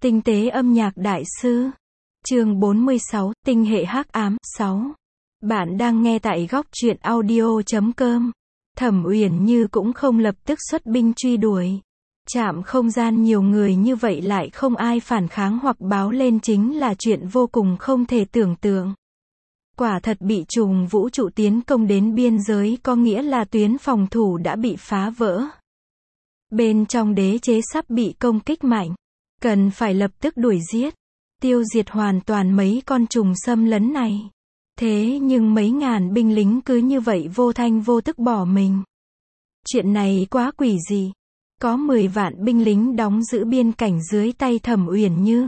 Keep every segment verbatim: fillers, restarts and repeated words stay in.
Tinh tế âm nhạc đại sư. Chương bốn mươi sáu, tinh hệ hắc ám. sáu. Bạn đang nghe tại góc truyện audio chấm com. Thẩm Uyển Như cũng không lập tức xuất binh truy đuổi. Trạm không gian nhiều người như vậy lại không ai phản kháng hoặc báo lên chính là chuyện vô cùng không thể tưởng tượng. Quả thật bị trùng vũ trụ tiến công đến biên giới có nghĩa là tuyến phòng thủ đã bị phá vỡ. Bên trong đế chế sắp bị công kích mạnh. Cần phải lập tức đuổi giết. Tiêu diệt hoàn toàn mấy con trùng xâm lấn này. Thế nhưng mấy ngàn binh lính cứ như vậy vô thanh vô tức bỏ mình. Chuyện này quá quỷ dị. Có mười vạn binh lính đóng giữ biên cảnh dưới tay Thẩm Uyển Như.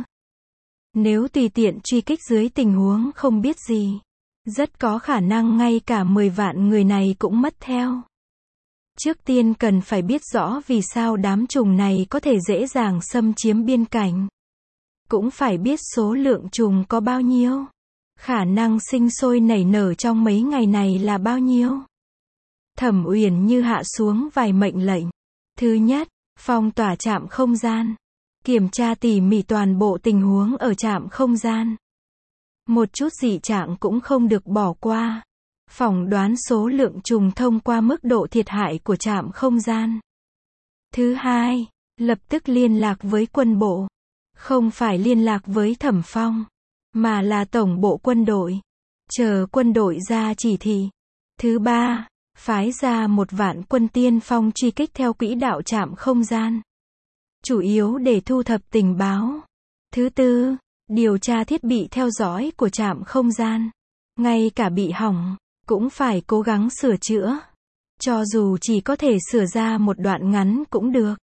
Nếu tùy tiện truy kích dưới tình huống không biết gì, rất có khả năng ngay cả mười vạn người này cũng mất theo. Trước tiên cần phải biết rõ vì sao đám trùng này có thể dễ dàng xâm chiếm biên cảnh. Cũng phải biết số lượng trùng có bao nhiêu. Khả năng sinh sôi nảy nở trong mấy ngày này là bao nhiêu. Thẩm Uyển Như hạ xuống vài mệnh lệnh. Thứ nhất, phong tỏa trạm không gian. Kiểm tra tỉ mỉ toàn bộ tình huống ở trạm không gian. Một chút dị trạng cũng không được bỏ qua. Phỏng đoán số lượng trùng thông qua mức độ thiệt hại của trạm không gian. Thứ hai, lập tức liên lạc với quân bộ. Không phải liên lạc với Thẩm Phong, mà là tổng bộ quân đội. Chờ quân đội ra chỉ thị. Thứ ba, phái ra một vạn quân tiên phong truy kích theo quỹ đạo trạm không gian. Chủ yếu để thu thập tình báo. Thứ tư, điều tra thiết bị theo dõi của trạm không gian. Ngay cả bị hỏng, cũng phải cố gắng sửa chữa. Cho dù chỉ có thể sửa ra một đoạn ngắn cũng được.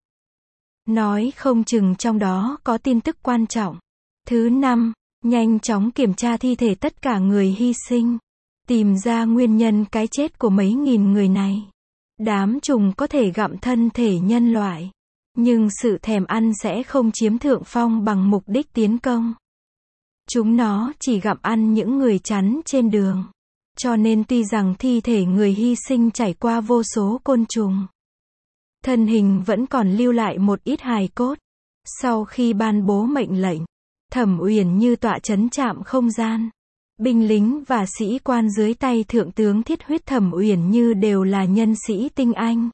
Nói không chừng trong đó có tin tức quan trọng. Thứ năm, nhanh chóng kiểm tra thi thể tất cả người hy sinh. Tìm ra nguyên nhân cái chết của mấy nghìn người này. Đám trùng có thể gặm thân thể nhân loại. Nhưng sự thèm ăn sẽ không chiếm thượng phong bằng mục đích tiến công. Chúng nó chỉ gặm ăn những người chắn trên đường. Cho nên tuy rằng thi thể người hy sinh trải qua vô số côn trùng, thân hình vẫn còn lưu lại một ít hài cốt. Sau khi ban bố mệnh lệnh, Thẩm Uyển Như tọa trấn trạm không gian. Binh lính và sĩ quan dưới tay Thượng tướng Thiết Huyết Thẩm Uyển Như đều là nhân sĩ tinh anh.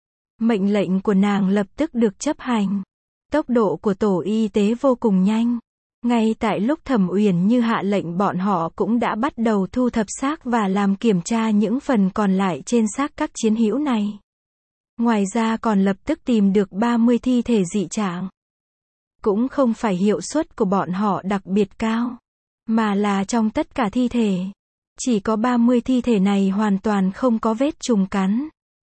Mệnh lệnh của nàng lập tức được chấp hành. Tốc độ của tổ y tế vô cùng nhanh. Ngay tại lúc Thẩm Uyển Như hạ lệnh bọn họ cũng đã bắt đầu thu thập xác và làm kiểm tra những phần còn lại trên xác các chiến hữu này. Ngoài ra còn lập tức tìm được ba mươi thi thể dị trạng. Cũng không phải hiệu suất của bọn họ đặc biệt cao, mà là trong tất cả thi thể, chỉ có ba mươi thi thể này hoàn toàn không có vết trùng cắn.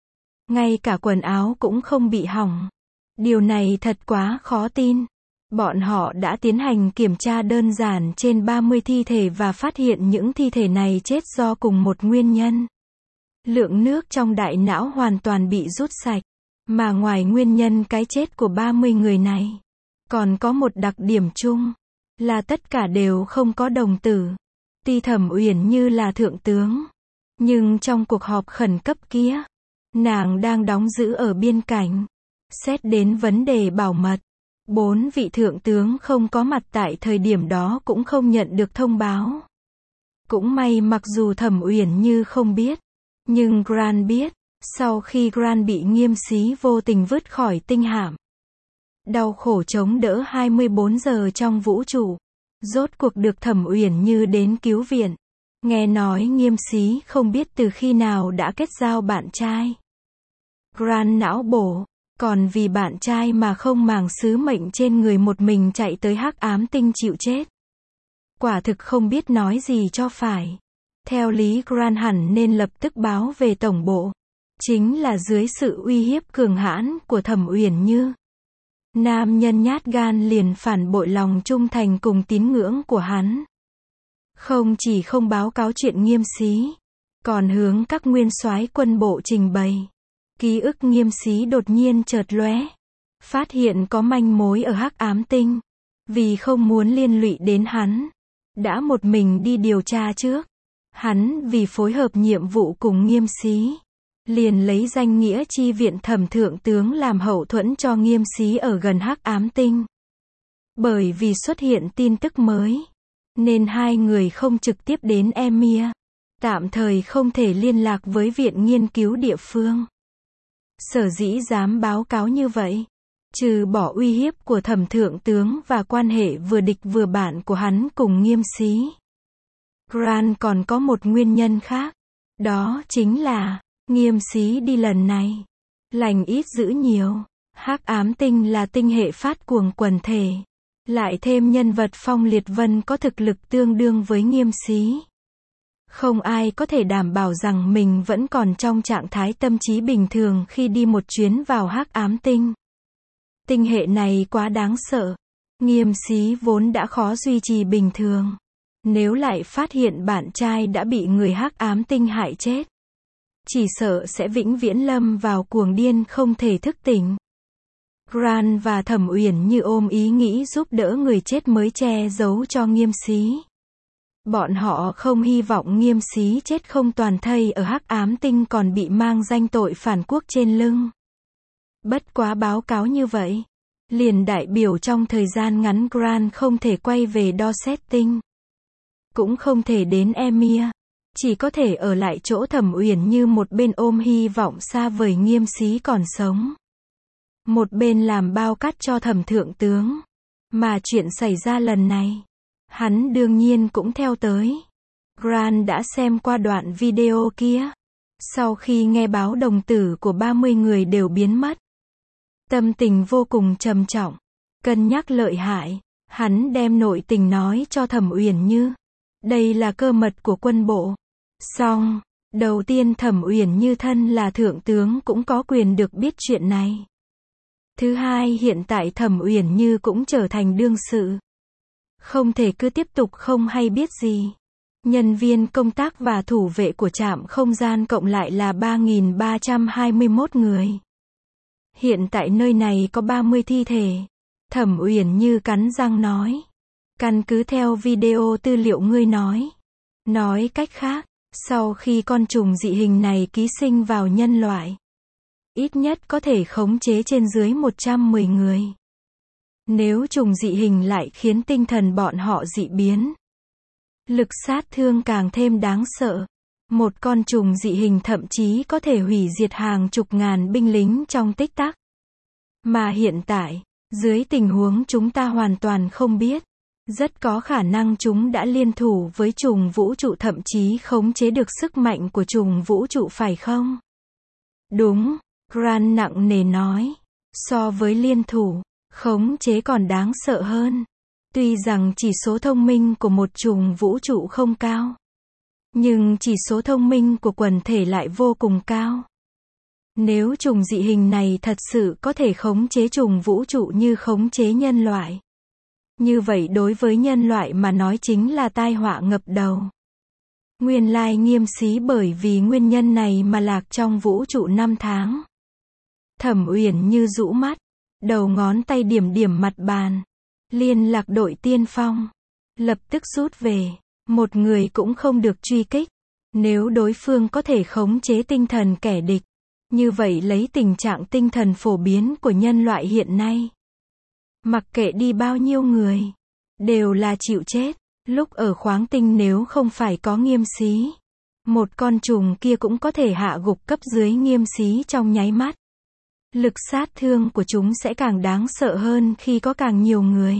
Ngay cả quần áo cũng không bị hỏng. Điều này thật quá khó tin. Bọn họ đã tiến hành kiểm tra đơn giản trên ba mươi thi thể và phát hiện những thi thể này chết do cùng một nguyên nhân. Lượng nước trong đại não hoàn toàn bị rút sạch. Mà ngoài nguyên nhân cái chết của ba mươi người này, còn có một đặc điểm chung, là tất cả đều không có đồng tử. Tuy Thẩm Uyển Như là thượng tướng, nhưng trong cuộc họp khẩn cấp kia, nàng đang đóng giữ ở biên cảnh. Xét đến vấn đề bảo mật, bốn vị thượng tướng không có mặt tại thời điểm đó cũng không nhận được thông báo. Cũng may mặc dù Thẩm Uyển Như không biết, nhưng Grant biết. Sau khi Grant bị Nghiêm Xí vô tình vứt khỏi tinh hạm, đau khổ chống đỡ hai mươi bốn giờ trong vũ trụ, rốt cuộc được Thẩm Uyển Như đến cứu viện. Nghe nói Nghiêm Xí không biết từ khi nào đã kết giao bạn trai. Grant não bổ, còn vì bạn trai mà không màng sứ mệnh trên người một mình chạy tới hắc ám tinh chịu chết. Quả thực không biết nói gì cho phải. Theo lý Grant hẳn nên lập tức báo về tổng bộ. Chính là dưới sự uy hiếp cường hãn của Thẩm Uyển Như, nam nhân nhát gan liền phản bội lòng trung thành cùng tín ngưỡng của hắn. Không chỉ không báo cáo chuyện Nghiêm Xí, còn hướng các nguyên soái quân bộ trình bày. Ký ức Nghiêm Xí đột nhiên chợt lóe, phát hiện có manh mối ở hắc ám tinh. Vì không muốn liên lụy đến hắn, đã một mình đi điều tra trước. Hắn vì phối hợp nhiệm vụ cùng Nghiêm Xí, liền lấy danh nghĩa chi viện Thẩm thượng tướng làm hậu thuẫn cho Nghiêm Xí ở gần hắc ám tinh. Bởi vì xuất hiện tin tức mới, nên hai người không trực tiếp đến Emir. Tạm thời không thể liên lạc với viện nghiên cứu địa phương. Sở dĩ dám báo cáo như vậy, trừ bỏ uy hiếp của thẩm thượng tướng và quan hệ vừa địch vừa bạn của hắn cùng Nghiêm Xí, Grant còn có một nguyên nhân khác. Đó chính là, Nghiêm Xí đi lần này, lành ít dữ nhiều. Hắc ám tinh là tinh hệ phát cuồng quần thể. Lại thêm nhân vật Phong Liệt Vân có thực lực tương đương với Nghiêm Xí. Không ai có thể đảm bảo rằng mình vẫn còn trong trạng thái tâm trí bình thường khi đi một chuyến vào hắc ám tinh. Tinh hệ này quá đáng sợ. Nghiêm Xí vốn đã khó duy trì bình thường. Nếu lại phát hiện bạn trai đã bị người hắc ám tinh hại chết, chỉ sợ sẽ vĩnh viễn lâm vào cuồng điên không thể thức tỉnh. Grant và Thẩm Uyển Như ôm ý nghĩ giúp đỡ người chết mới che giấu cho Nghiêm Xí. Bọn họ không hy vọng Nghiêm Xí chết không toàn thây ở hắc ám tinh còn bị mang danh tội phản quốc trên lưng. Bất quá báo cáo như vậy, liền đại biểu trong thời gian ngắn Grant không thể quay về Dorset tinh. Cũng không thể đến Emir. Chỉ có thể ở lại chỗ Thẩm Uyển Như một bên ôm hy vọng xa vời Nghiêm Xí còn sống. Một bên làm bao cát cho thẩm thượng tướng. Mà chuyện xảy ra lần này, hắn đương nhiên cũng theo tới. Grant đã xem qua đoạn video kia. Sau khi nghe báo đồng tử của ba mươi người đều biến mất, tâm tình vô cùng trầm trọng, cân nhắc lợi hại. Hắn đem nội tình nói cho Thẩm Uyển Như. Đây là cơ mật của quân bộ. Xong, đầu tiên Thẩm Uyển Như thân là thượng tướng cũng có quyền được biết chuyện này. Thứ hai, hiện tại Thẩm Uyển Như cũng trở thành đương sự. Không thể cứ tiếp tục không hay biết gì. Nhân viên công tác và thủ vệ của trạm không gian cộng lại là ba nghìn ba trăm hai mươi mốt người. Hiện tại nơi này có ba mươi thi thể. Thẩm Uyển Như cắn răng nói. Căn cứ theo video tư liệu ngươi nói. Nói cách khác, sau khi con trùng dị hình này ký sinh vào nhân loại, ít nhất có thể khống chế trên dưới một trăm mười người. Nếu trùng dị hình lại khiến tinh thần bọn họ dị biến, lực sát thương càng thêm đáng sợ. Một con trùng dị hình thậm chí có thể hủy diệt hàng chục ngàn binh lính trong tích tắc. Mà hiện tại, dưới tình huống chúng ta hoàn toàn không biết, rất có khả năng chúng đã liên thủ với trùng vũ trụ, thậm chí khống chế được sức mạnh của trùng vũ trụ, phải không? Đúng, Grant nặng nề nói. So với liên thủ, khống chế còn đáng sợ hơn. Tuy rằng chỉ số thông minh của một trùng vũ trụ không cao, nhưng chỉ số thông minh của quần thể lại vô cùng cao. Nếu trùng dị hình này thật sự có thể khống chế trùng vũ trụ như khống chế nhân loại, như vậy đối với nhân loại mà nói chính là tai họa ngập đầu. Nguyên lai Nghiêm Xí bởi vì nguyên nhân này mà lạc trong vũ trụ năm tháng. Thẩm Uyển Như rũ mắt, đầu ngón tay điểm điểm mặt bàn. Liên lạc đội tiên phong. Lập tức rút về. Một người cũng không được truy kích. Nếu đối phương có thể khống chế tinh thần kẻ địch, như vậy lấy tình trạng tinh thần phổ biến của nhân loại hiện nay, mặc kệ đi bao nhiêu người, đều là chịu chết. Lúc ở khoáng tinh nếu không phải có Nghiêm Xí, một con trùng kia cũng có thể hạ gục cấp dưới Nghiêm Xí trong nháy mắt. Lực sát thương của chúng sẽ càng đáng sợ hơn khi có càng nhiều người.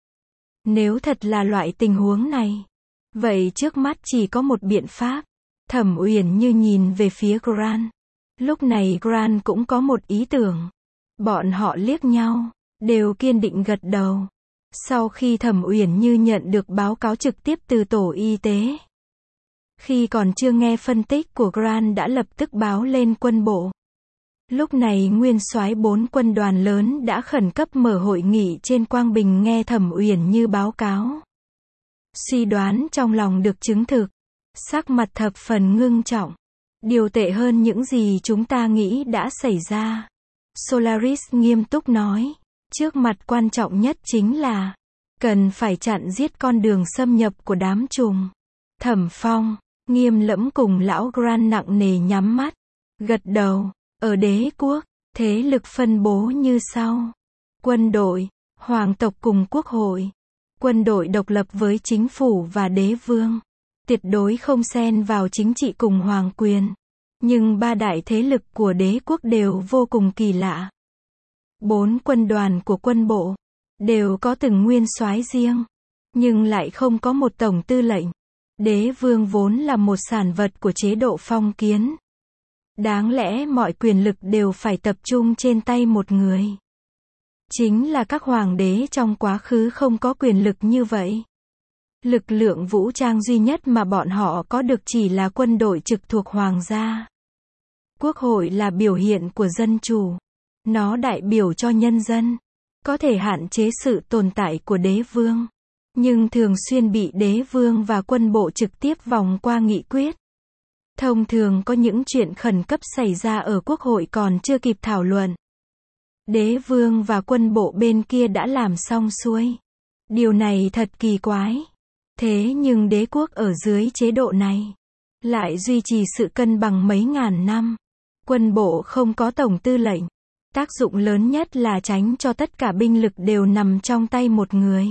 Nếu thật là loại tình huống này, vậy trước mắt chỉ có một biện pháp. Thẩm Uyển Như nhìn về phía Grant. Lúc này Grant cũng có một ý tưởng. Bọn họ liếc nhau, đều kiên định gật đầu. Sau khi Thẩm Uyển Như nhận được báo cáo trực tiếp từ tổ y tế, khi còn chưa nghe phân tích của Grant đã lập tức báo lên quân bộ. Lúc này nguyên soái bốn quân đoàn lớn đã khẩn cấp mở hội nghị trên Quang Bình nghe Thẩm Uyển Như báo cáo. Suy đoán trong lòng được chứng thực. Sắc mặt thập phần ngưng trọng. Điều tệ hơn những gì chúng ta nghĩ đã xảy ra. Solaris nghiêm túc nói. Trước mặt quan trọng nhất chính là cần phải chặn giết con đường xâm nhập của đám trùng. Thẩm Phong, Nghiêm Lẫm cùng lão Grant nặng nề nhắm mắt, gật đầu. Ở đế quốc, thế lực phân bố như sau. Quân đội, hoàng tộc cùng quốc hội, quân đội độc lập với chính phủ và đế vương, tuyệt đối không xen vào chính trị cùng hoàng quyền. Nhưng ba đại thế lực của đế quốc đều vô cùng kỳ lạ. Bốn quân đoàn của quân bộ đều có từng nguyên soái riêng, nhưng lại không có một tổng tư lệnh. Đế vương vốn là một sản vật của chế độ phong kiến. Đáng lẽ mọi quyền lực đều phải tập trung trên tay một người. Chính là các hoàng đế trong quá khứ không có quyền lực như vậy. Lực lượng vũ trang duy nhất mà bọn họ có được chỉ là quân đội trực thuộc hoàng gia. Quốc hội là biểu hiện của dân chủ. Nó đại biểu cho nhân dân, có thể hạn chế sự tồn tại của đế vương, nhưng thường xuyên bị đế vương và quân bộ trực tiếp vòng qua nghị quyết. Thông thường có những chuyện khẩn cấp xảy ra ở quốc hội còn chưa kịp thảo luận. Đế vương và quân bộ bên kia đã làm xong xuôi. Điều này thật kỳ quái. Thế nhưng đế quốc ở dưới chế độ này lại duy trì sự cân bằng mấy ngàn năm. Quân bộ không có tổng tư lệnh. Tác dụng lớn nhất là tránh cho tất cả binh lực đều nằm trong tay một người.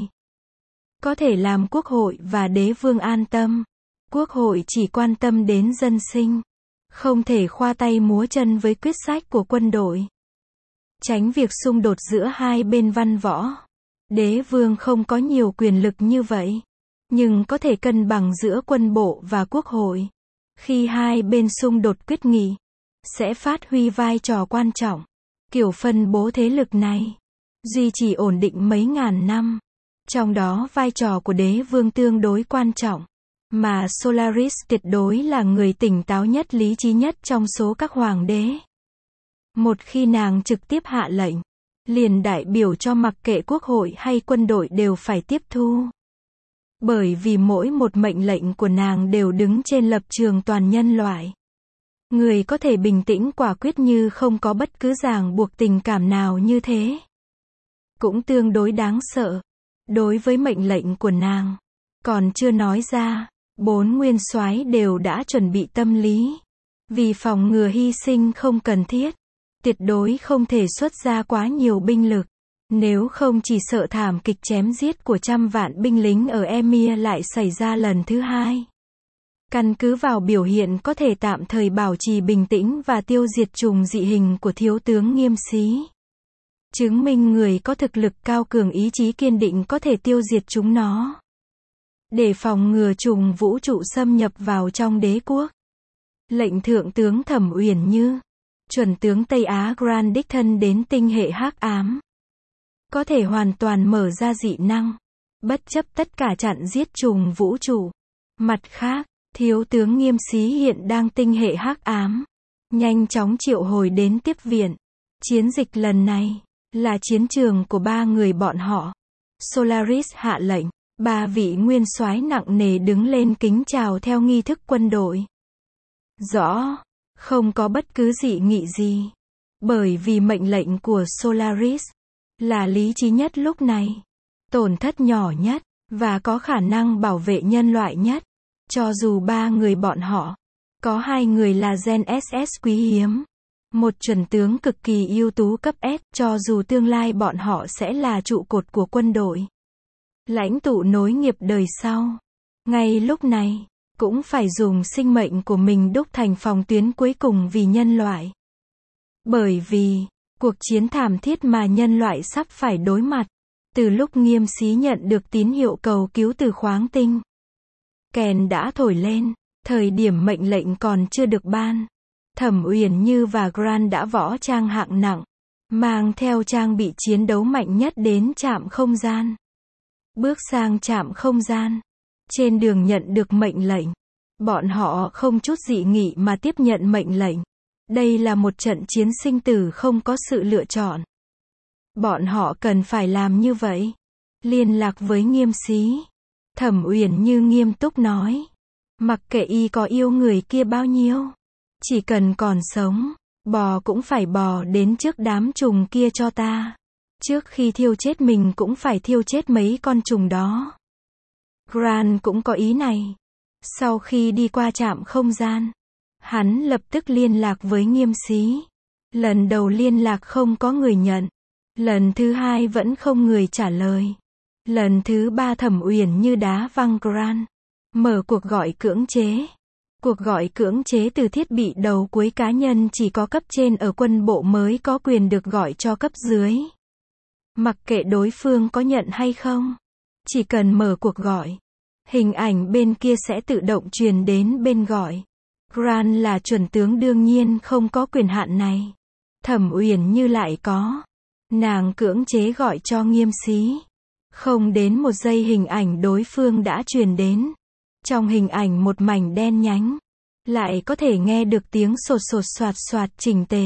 Có thể làm quốc hội và đế vương an tâm. Quốc hội chỉ quan tâm đến dân sinh. Không thể khoa tay múa chân với quyết sách của quân đội. Tránh việc xung đột giữa hai bên văn võ. Đế vương không có nhiều quyền lực như vậy. Nhưng có thể cân bằng giữa quân bộ và quốc hội. Khi hai bên xung đột quyết nghị, sẽ phát huy vai trò quan trọng. Kiểu phân bố thế lực này duy trì ổn định mấy ngàn năm. Trong đó vai trò của đế vương tương đối quan trọng. Mà Solaris tuyệt đối là người tỉnh táo nhất, lý trí nhất trong số các hoàng đế. Một khi nàng trực tiếp hạ lệnh, liền đại biểu cho mặc kệ quốc hội hay quân đội đều phải tiếp thu. Bởi vì mỗi một mệnh lệnh của nàng đều đứng trên lập trường toàn nhân loại. Người có thể bình tĩnh quả quyết như không có bất cứ ràng buộc tình cảm nào như thế. Cũng tương đối đáng sợ. Đối với mệnh lệnh của nàng, còn chưa nói ra, bốn nguyên soái đều đã chuẩn bị tâm lý. Vì phòng ngừa hy sinh không cần thiết, tuyệt đối không thể xuất ra quá nhiều binh lực. Nếu không chỉ sợ thảm kịch chém giết của trăm vạn binh lính ở Emir lại xảy ra lần thứ hai. Căn cứ vào biểu hiện có thể tạm thời bảo trì bình tĩnh và tiêu diệt trùng dị hình của thiếu tướng Nghiêm Xí. Chứng minh người có thực lực cao cường, ý chí kiên định có thể tiêu diệt chúng nó. Để phòng ngừa trùng vũ trụ xâm nhập vào trong đế quốc. Lệnh thượng tướng Thẩm Uyển Như, chuẩn tướng Tây Á Grant đích thân đến tinh hệ hắc ám. Có thể hoàn toàn mở ra dị năng, bất chấp tất cả chặn giết trùng vũ trụ. Mặt khác, thiếu tướng Nghiêm Xí hiện đang tinh hệ hắc ám, nhanh chóng triệu hồi đến tiếp viện. Chiến dịch lần này là chiến trường của ba người bọn họ. Solaris hạ lệnh, ba vị nguyên soái nặng nề đứng lên kính chào theo nghi thức quân đội. Rõ, không có bất cứ dị nghị gì. Bởi vì mệnh lệnh của Solaris là lý trí nhất lúc này, tổn thất nhỏ nhất, và có khả năng bảo vệ nhân loại nhất. Cho dù ba người bọn họ, có hai người là gen ét ét quý hiếm, một chuẩn tướng cực kỳ ưu tú cấp S, cho dù tương lai bọn họ sẽ là trụ cột của quân đội, lãnh tụ nối nghiệp đời sau. Ngay lúc này, cũng phải dùng sinh mệnh của mình đúc thành phòng tuyến cuối cùng vì nhân loại. Bởi vì, cuộc chiến thảm thiết mà nhân loại sắp phải đối mặt, từ lúc Nghiêm Xí nhận được tín hiệu cầu cứu từ khoáng tinh, kèn đã thổi lên, thời điểm mệnh lệnh còn chưa được ban. Thẩm Uyển Như và Grant đã võ trang hạng nặng, mang theo trang bị chiến đấu mạnh nhất đến trạm không gian. Bước sang trạm không gian. Trên đường nhận được mệnh lệnh, bọn họ không chút dị nghị mà tiếp nhận mệnh lệnh. Đây là một trận chiến sinh tử không có sự lựa chọn. Bọn họ cần phải làm như vậy. Liên lạc với Nghiêm Xí. Thẩm Uyển Như nghiêm túc nói. Mặc kệ y có yêu người kia bao nhiêu, chỉ cần còn sống, bò cũng phải bò đến trước đám trùng kia cho ta. Trước khi thiêu chết mình cũng phải thiêu chết mấy con trùng đó. Grant cũng có ý này. Sau khi đi qua trạm không gian, hắn lập tức liên lạc với Nghiêm Xí. Lần đầu liên lạc không có người nhận. Lần thứ hai vẫn không người trả lời. Lần thứ ba Thẩm Uyển Như đá văng Grant. Mở cuộc gọi cưỡng chế. Cuộc gọi cưỡng chế từ thiết bị đầu cuối cá nhân chỉ có cấp trên ở quân bộ mới có quyền được gọi cho cấp dưới. Mặc kệ đối phương có nhận hay không. Chỉ cần mở cuộc gọi. Hình ảnh bên kia sẽ tự động truyền đến bên gọi. Grant là chuẩn tướng đương nhiên không có quyền hạn này. Thẩm Uyển Như lại có. Nàng cưỡng chế gọi cho Nghiêm Xí. Không đến một giây hình ảnh đối phương đã truyền đến. Trong hình ảnh một mảnh đen nhánh. Lại có thể nghe được tiếng sột sột soạt soạt chỉnh tề.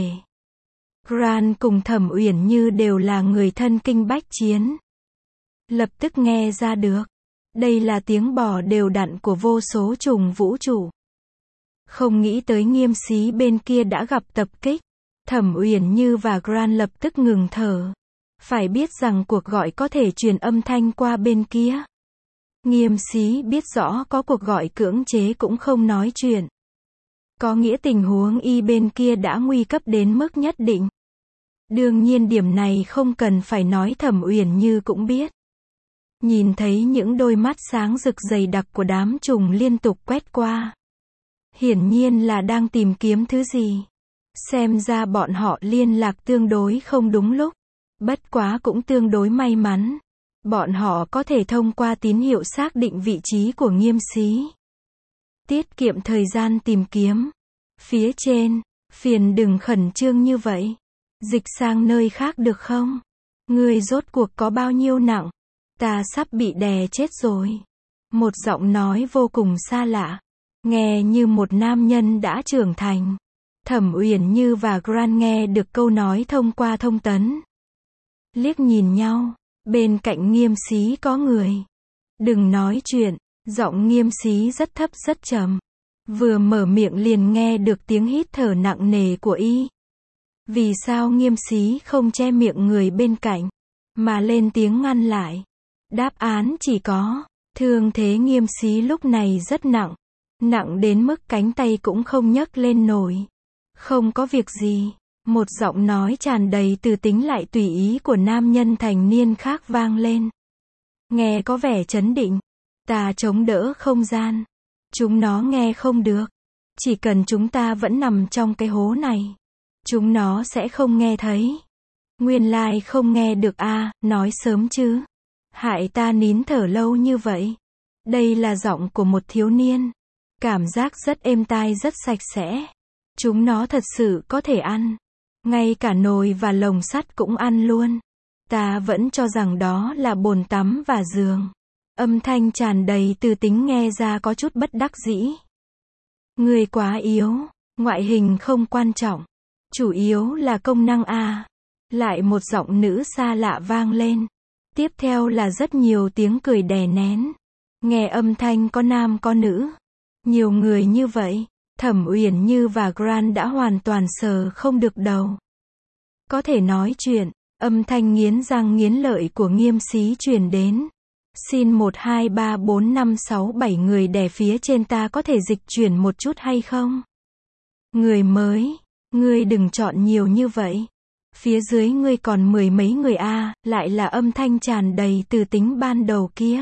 Grant cùng Thẩm Uyển Như đều là người thân kinh bách chiến. Lập tức nghe ra được. Đây là tiếng bò đều đặn của vô số trùng vũ trụ. Không nghĩ tới Nghiêm Xí bên kia đã gặp tập kích. Thẩm Uyển Như và Grant lập tức ngừng thở. Phải biết rằng cuộc gọi có thể truyền âm thanh qua bên kia. Nghiêm Xí biết rõ có cuộc gọi cưỡng chế cũng không nói chuyện. Có nghĩa tình huống y bên kia đã nguy cấp đến mức nhất định. Đương nhiên điểm này không cần phải nói Thẩm Uyển Như cũng biết. Nhìn thấy những đôi mắt sáng rực dày đặc của đám trùng liên tục quét qua. Hiển nhiên là đang tìm kiếm thứ gì. Xem ra bọn họ liên lạc tương đối không đúng lúc. Bất quá cũng tương đối may mắn. Bọn họ có thể thông qua tín hiệu xác định vị trí của Nghiêm Xí. Tiết kiệm thời gian tìm kiếm. Phía trên, phiền đừng khẩn trương như vậy. Dịch sang nơi khác được không? Người rốt cuộc có bao nhiêu nặng? Ta sắp bị đè chết rồi. Một giọng nói vô cùng xa lạ. Nghe như một nam nhân đã trưởng thành. Thẩm Uyển Như và Grant nghe được câu nói thông qua thông tấn. Liếc nhìn nhau. Bên cạnh Nghiêm Xí có người. Đừng nói chuyện. Giọng Nghiêm Xí rất thấp rất trầm. Vừa mở miệng liền nghe được tiếng hít thở nặng nề của y. Vì sao Nghiêm Xí không che miệng người bên cạnh, mà lên tiếng ngăn lại? Đáp án chỉ có, thương thế Nghiêm Xí lúc này rất nặng. Nặng đến mức cánh tay cũng không nhấc lên nổi. Không có việc gì. Một giọng nói tràn đầy từ tính lại tùy ý của nam nhân thành niên khác vang lên. Nghe có vẻ trấn định. Ta chống đỡ không gian. Chúng nó nghe không được. Chỉ cần chúng ta vẫn nằm trong cái hố này. Chúng nó sẽ không nghe thấy. Nguyên lai không nghe được a, à, nói sớm chứ. Hại ta nín thở lâu như vậy. Đây là giọng của một thiếu niên. Cảm giác rất êm tai rất sạch sẽ. Chúng nó thật sự có thể ăn. Ngay cả nồi và lồng sắt cũng ăn luôn. Ta vẫn cho rằng đó là bồn tắm và giường. Âm thanh tràn đầy từ tính nghe ra có chút bất đắc dĩ. Người quá yếu. Ngoại hình không quan trọng. Chủ yếu là công năng a. Lại một giọng nữ xa lạ vang lên. Tiếp theo là rất nhiều tiếng cười đè nén. Nghe âm thanh có nam có nữ. Nhiều người như vậy. Thẩm Uyển Như và Grant đã hoàn toàn sờ không được đầu. Có thể nói chuyện. Âm thanh nghiến răng nghiến lợi của Nghiêm Xí truyền đến. Xin một hai ba bốn năm sáu bảy người đè phía trên ta có thể dịch chuyển một chút hay không? Người mới. Ngươi đừng chọn nhiều như vậy. Phía dưới ngươi còn mười mấy người a, à, lại là âm thanh tràn đầy từ tính ban đầu kia.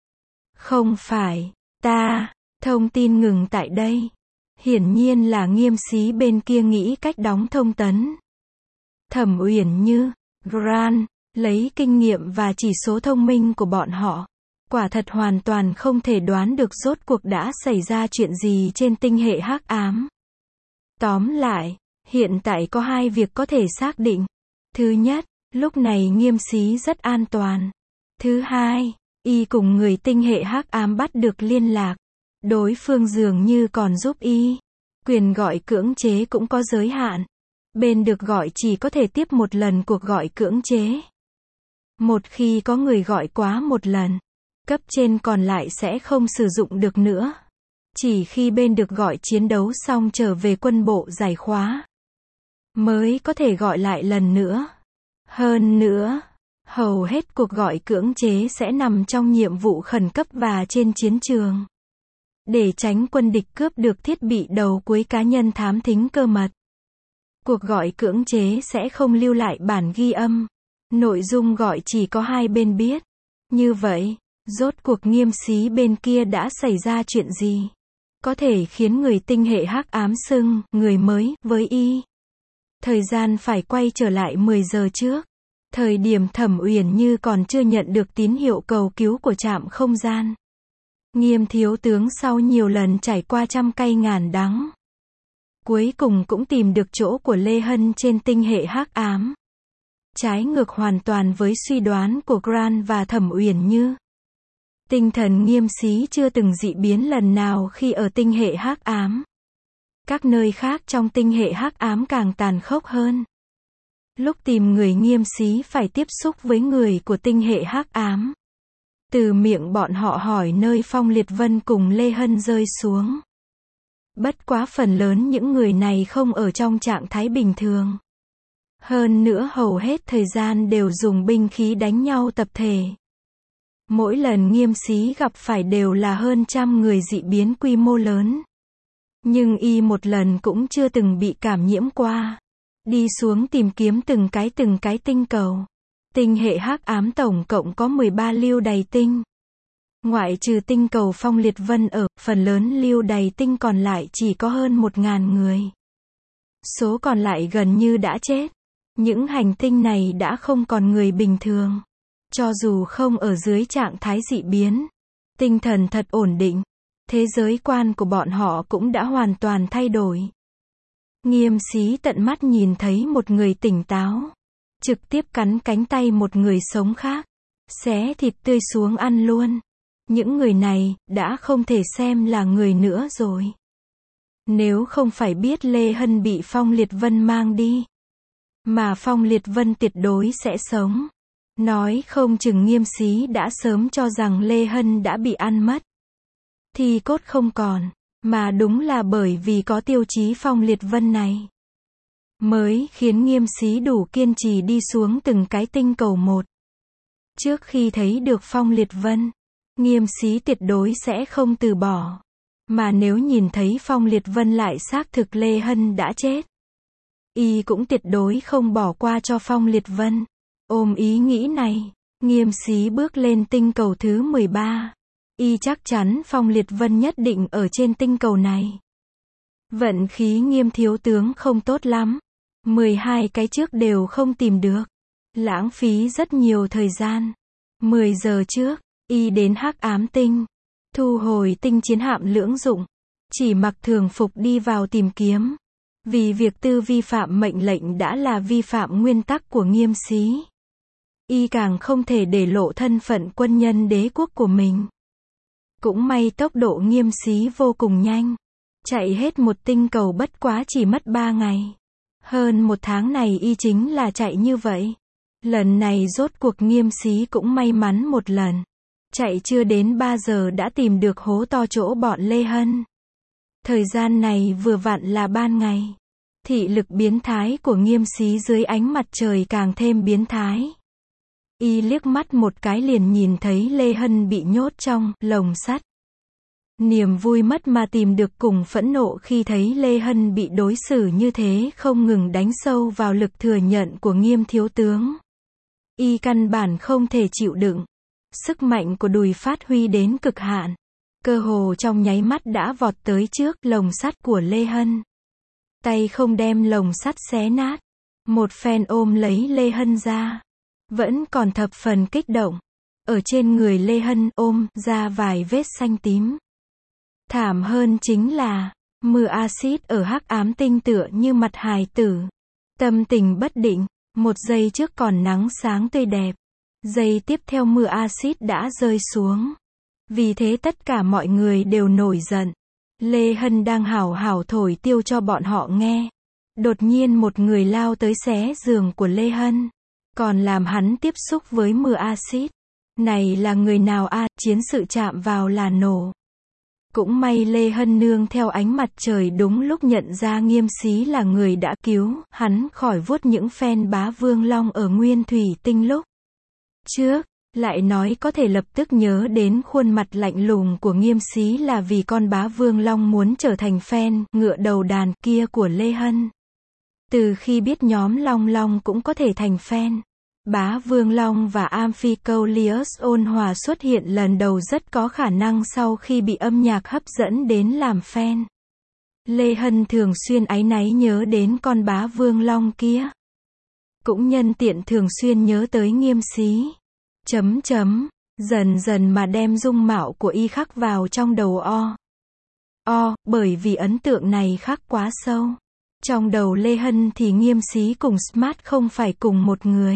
Không phải. Ta. Thông tin ngừng tại đây. Hiển nhiên là Nghiêm Xí bên kia nghĩ cách đóng thông tấn. Thẩm Uyển Như, Grant, lấy kinh nghiệm và chỉ số thông minh của bọn họ. Quả thật hoàn toàn không thể đoán được rốt cuộc đã xảy ra chuyện gì trên tinh hệ hắc ám. Tóm lại, hiện tại có hai việc có thể xác định. Thứ nhất, lúc này Nghiêm Xí rất an toàn. Thứ hai, y cùng người tinh hệ hắc ám bắt được liên lạc. Đối phương dường như còn giúp y. Quyền gọi cưỡng chế cũng có giới hạn. Bên được gọi chỉ có thể tiếp một lần cuộc gọi cưỡng chế. Một khi có người gọi quá một lần, cấp trên còn lại sẽ không sử dụng được nữa. Chỉ khi bên được gọi chiến đấu xong trở về quân bộ giải khóa, mới có thể gọi lại lần nữa. Hơn nữa, hầu hết cuộc gọi cưỡng chế sẽ nằm trong nhiệm vụ khẩn cấp và trên chiến trường. Để tránh quân địch cướp được thiết bị đầu cuối cá nhân thám thính cơ mật. Cuộc gọi cưỡng chế sẽ không lưu lại bản ghi âm. Nội dung gọi chỉ có hai bên biết. Như vậy, rốt cuộc Nghiêm Xí bên kia đã xảy ra chuyện gì? Có thể khiến người tinh hệ hắc ám xưng, người mới, với y. Thời gian phải quay trở lại mười giờ trước. Thời điểm Thẩm Uyển Như còn chưa nhận được tín hiệu cầu cứu của trạm không gian. Nghiêm thiếu tướng sau nhiều lần trải qua trăm cay ngàn đắng, cuối cùng cũng tìm được chỗ của Lê Hân trên tinh hệ hắc ám. Trái ngược hoàn toàn với suy đoán của Grant và Thẩm Uyển Như. Tinh thần Nghiêm Xí chưa từng dị biến lần nào khi ở tinh hệ hắc ám. Các nơi khác trong tinh hệ hắc ám càng tàn khốc hơn. Lúc tìm người Nghiêm Xí phải tiếp xúc với người của tinh hệ hắc ám. Từ miệng bọn họ hỏi nơi Phong Liệt Vân cùng Lê Hân rơi xuống. Bất quá phần lớn những người này không ở trong trạng thái bình thường. Hơn nữa hầu hết thời gian đều dùng binh khí đánh nhau tập thể. Mỗi lần Nghiêm Xí gặp phải đều là hơn trăm người dị biến quy mô lớn. Nhưng y một lần cũng chưa từng bị cảm nhiễm qua. Đi xuống tìm kiếm từng cái từng cái tinh cầu. Tinh hệ hắc ám tổng cộng có mười ba lưu đày tinh. Ngoại trừ tinh cầu Phong Liệt Vân ở, phần lớn lưu đày tinh còn lại chỉ có hơn một ngàn người. Số còn lại gần như đã chết. Những hành tinh này đã không còn người bình thường. Cho dù không ở dưới trạng thái dị biến, tinh thần thật ổn định, thế giới quan của bọn họ cũng đã hoàn toàn thay đổi. Nghiêm Xí tận mắt nhìn thấy một người tỉnh táo, trực tiếp cắn cánh tay một người sống khác, xé thịt tươi xuống ăn luôn. Những người này, đã không thể xem là người nữa rồi. Nếu không phải biết Lê Hân bị Phong Liệt Vân mang đi, mà Phong Liệt Vân tuyệt đối sẽ sống. Nói không chừng Nghiêm Xí đã sớm cho rằng Lê Hân đã bị ăn mất. Thì cốt không còn, mà đúng là bởi vì có tiêu chí Phong Liệt Vân này, mới khiến Nghiêm Xí đủ kiên trì đi xuống từng cái tinh cầu một. Trước khi thấy được Phong Liệt Vân, Nghiêm Xí tuyệt đối sẽ không từ bỏ. Mà nếu nhìn thấy Phong Liệt Vân lại xác thực Lê Hân đã chết, y cũng tuyệt đối không bỏ qua cho Phong Liệt Vân. Ôm ý nghĩ này, Nghiêm Xí bước lên tinh cầu thứ mười ba. Y chắc chắn Phong Liệt Vân nhất định ở trên tinh cầu này. Vận khí Nghiêm thiếu tướng không tốt lắm. mười hai cái trước đều không tìm được. Lãng phí rất nhiều thời gian. mười giờ trước, y đến hắc ám tinh. Thu hồi tinh chiến hạm lưỡng dụng. Chỉ mặc thường phục đi vào tìm kiếm. Vì việc tư vi phạm mệnh lệnh đã là vi phạm nguyên tắc của Nghiêm Xí. Y càng không thể để lộ thân phận quân nhân đế quốc của mình. Cũng may tốc độ Nghiêm Xí vô cùng nhanh. Chạy hết một tinh cầu bất quá chỉ mất ba ngày. Hơn một tháng này y chính là chạy như vậy. Lần này rốt cuộc Nghiêm Xí cũng may mắn một lần. Chạy chưa đến ba giờ đã tìm được hố to chỗ bọn Lê Hân. Thời gian này vừa vặn là ban ngày. Thị lực biến thái của Nghiêm Xí dưới ánh mặt trời càng thêm biến thái. Y liếc mắt một cái liền nhìn thấy Lê Hân bị nhốt trong lồng sắt. Niềm vui mất mà tìm được cùng phẫn nộ khi thấy Lê Hân bị đối xử như thế không ngừng đánh sâu vào lực thừa nhận của Nghiêm thiếu tướng. Y căn bản không thể chịu đựng. Sức mạnh của đùi phát huy đến cực hạn. Cơ hồ trong nháy mắt đã vọt tới trước lồng sắt của Lê Hân. Tay không đem lồng sắt xé nát. Một phen ôm lấy Lê Hân ra. Vẫn còn thập phần kích động. Ở trên người Lê Hân ôm ra vài vết xanh tím. Thảm hơn chính là, mưa axit ở hắc ám tinh tựa như mặt hài tử. Tâm tình bất định, một giây trước còn nắng sáng tươi đẹp. Giây tiếp theo mưa axit đã rơi xuống. Vì thế tất cả mọi người đều nổi giận. Lê Hân đang hào hào thổi tiêu cho bọn họ nghe. Đột nhiên một người lao tới xé giường của Lê Hân. Còn làm hắn tiếp xúc với mưa axit. Này là người nào a? À, chiến sự chạm vào là nổ. Cũng may Lê Hân nương theo ánh mặt trời đúng lúc nhận ra Nghiêm Xí là người đã cứu hắn khỏi vuốt những phen bá vương long ở Nguyên Thủy Tinh lúc trước. Lại nói có thể lập tức nhớ đến khuôn mặt lạnh lùng của Nghiêm Xí là vì con bá vương long muốn trở thành phen ngựa đầu đàn kia của Lê Hân. Từ khi biết nhóm long long cũng có thể thành phen, Bá Vương Long và Amphicoelius ôn hòa xuất hiện lần đầu rất có khả năng sau khi bị âm nhạc hấp dẫn đến làm fan. Lê Hân thường xuyên áy náy nhớ đến con Bá Vương Long kia. Cũng nhân tiện thường xuyên nhớ tới Nghiêm Xí. Chấm chấm. Dần dần mà đem dung mạo của y khắc vào trong đầu o. O, bởi vì ấn tượng này khắc quá sâu. Trong đầu Lê Hân thì Nghiêm Xí cùng Smart không phải cùng một người.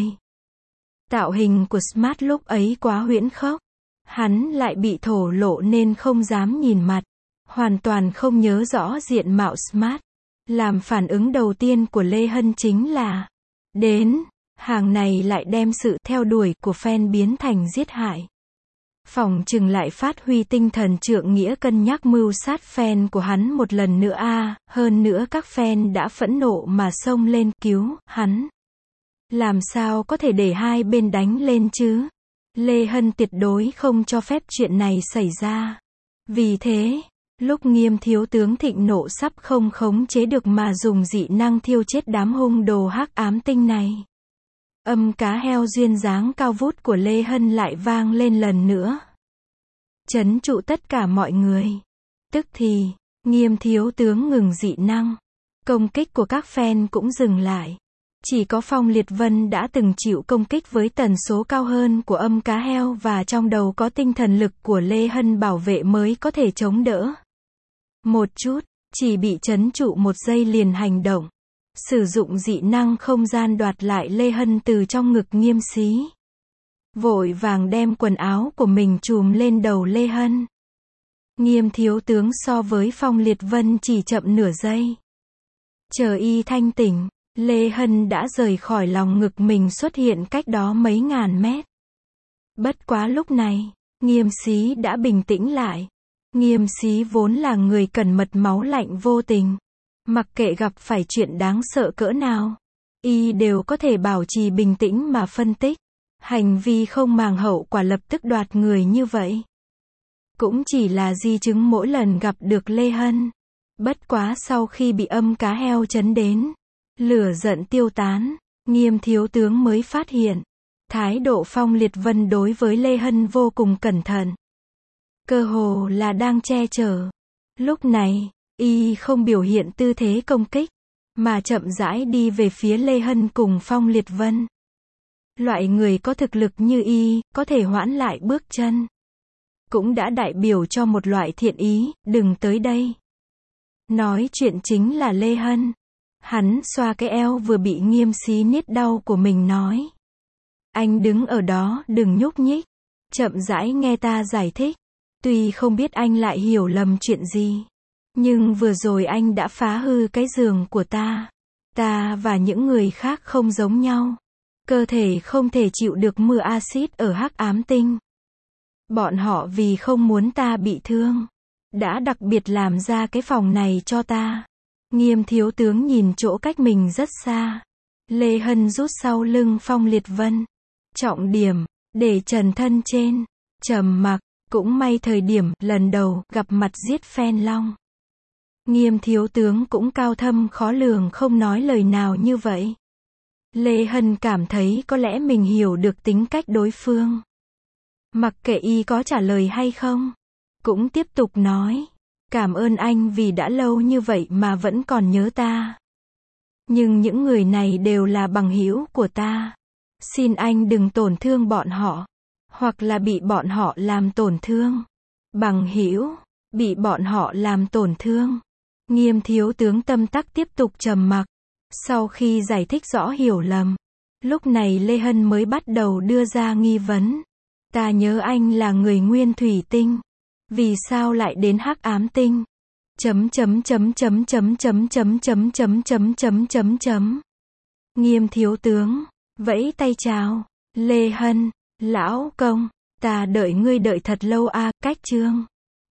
Tạo hình của Smart lúc ấy quá huyễn khốc. Hắn lại bị thổ lộ nên không dám nhìn mặt. Hoàn toàn không nhớ rõ diện mạo Smart. Làm phản ứng đầu tiên của Lê Hân chính là đến, hàng này lại đem sự theo đuổi của fan biến thành giết hại. Phỏng chừng lại phát huy tinh thần trượng nghĩa cân nhắc mưu sát fan của hắn một lần nữa a à, hơn nữa các fan đã phẫn nộ mà xông lên cứu hắn. Làm sao có thể để hai bên đánh lên chứ? Lê Hân tuyệt đối không cho phép chuyện này xảy ra. Vì thế, lúc Nghiêm thiếu tướng thịnh nộ sắp không khống chế được mà dùng dị năng thiêu chết đám hung đồ hắc ám tinh này. Âm cá heo duyên dáng cao vút của Lê Hân lại vang lên lần nữa. Trấn trụ tất cả mọi người. Tức thì, Nghiêm thiếu tướng ngừng dị năng. Công kích của các fan cũng dừng lại. Chỉ có Phong Liệt Vân đã từng chịu công kích với tần số cao hơn của âm cá heo và trong đầu có tinh thần lực của Lê Hân bảo vệ mới có thể chống đỡ. Một chút, chỉ bị trấn trụ một giây liền hành động. Sử dụng dị năng không gian đoạt lại Lê Hân từ trong ngực Nghiêm Xí. Vội vàng đem quần áo của mình trùm lên đầu Lê Hân. Nghiêm thiếu tướng so với Phong Liệt Vân chỉ chậm nửa giây. Chờ y thanh tỉnh, Lê Hân đã rời khỏi lòng ngực mình xuất hiện cách đó mấy ngàn mét. Bất quá lúc này, Nghiêm Xí đã bình tĩnh lại. Nghiêm Xí vốn là người cẩn mật máu lạnh vô tình. Mặc kệ gặp phải chuyện đáng sợ cỡ nào, y đều có thể bảo trì bình tĩnh mà phân tích. Hành vi không màng hậu quả lập tức đoạt người như vậy. Cũng chỉ là di chứng mỗi lần gặp được Lê Hân. Bất quá sau khi bị âm cá heo chấn đến, lửa giận tiêu tán, Nghiêm thiếu tướng mới phát hiện. Thái độ Phong Liệt Vân đối với Lê Hân vô cùng cẩn thận. Cơ hồ là đang che chở. Lúc này, y không biểu hiện tư thế công kích, mà chậm rãi đi về phía Lê Hân cùng Phong Liệt Vân. Loại người có thực lực như y, có thể hoãn lại bước chân. Cũng đã đại biểu cho một loại thiện ý, đừng tới đây. Nói chuyện chính là Lê Hân. Hắn xoa cái eo vừa bị Nghiêm Xí niết đau của mình nói. Anh đứng ở đó đừng nhúc nhích. Chậm rãi nghe ta giải thích. Tuy không biết anh lại hiểu lầm chuyện gì. Nhưng vừa rồi anh đã phá hư cái giường của ta. Ta và những người khác không giống nhau. Cơ thể không thể chịu được mưa axit ở hắc ám tinh. Bọn họ vì không muốn ta bị thương, đã đặc biệt làm ra cái phòng này cho ta. Nghiêm thiếu tướng nhìn chỗ cách mình rất xa. Lê Hân rút sau lưng Phong Liệt Vân. Trọng điểm, để trần thân trên. Trầm mặc, cũng may thời điểm lần đầu gặp mặt giết phen long. Nghiêm thiếu tướng cũng cao thâm khó lường không nói lời nào như vậy. Lê Hân cảm thấy có lẽ mình hiểu được tính cách đối phương. Mặc kệ y có trả lời hay không, cũng tiếp tục nói. Cảm ơn anh vì đã lâu như vậy mà vẫn còn nhớ ta. Nhưng những người này đều là bằng hữu của ta. Xin anh đừng tổn thương bọn họ. Hoặc là bị bọn họ làm tổn thương. Bằng hữu, bị bọn họ làm tổn thương. Nghiêm thiếu tướng tâm tắc tiếp tục trầm mặc. Sau khi giải thích rõ hiểu lầm, lúc này Lê Hân mới bắt đầu đưa ra nghi vấn. Ta nhớ anh là người Nguyên Thủy Tinh. Vì sao lại đến hắc ám tinh? Chấm chấm chấm chấm chấm chấm chấm chấm chấm chấm chấm chấm chấm. Nghiêm thiếu tướng vẫy tay chào. Lê Hân, lão công, ta đợi ngươi đợi thật lâu a, cách chương.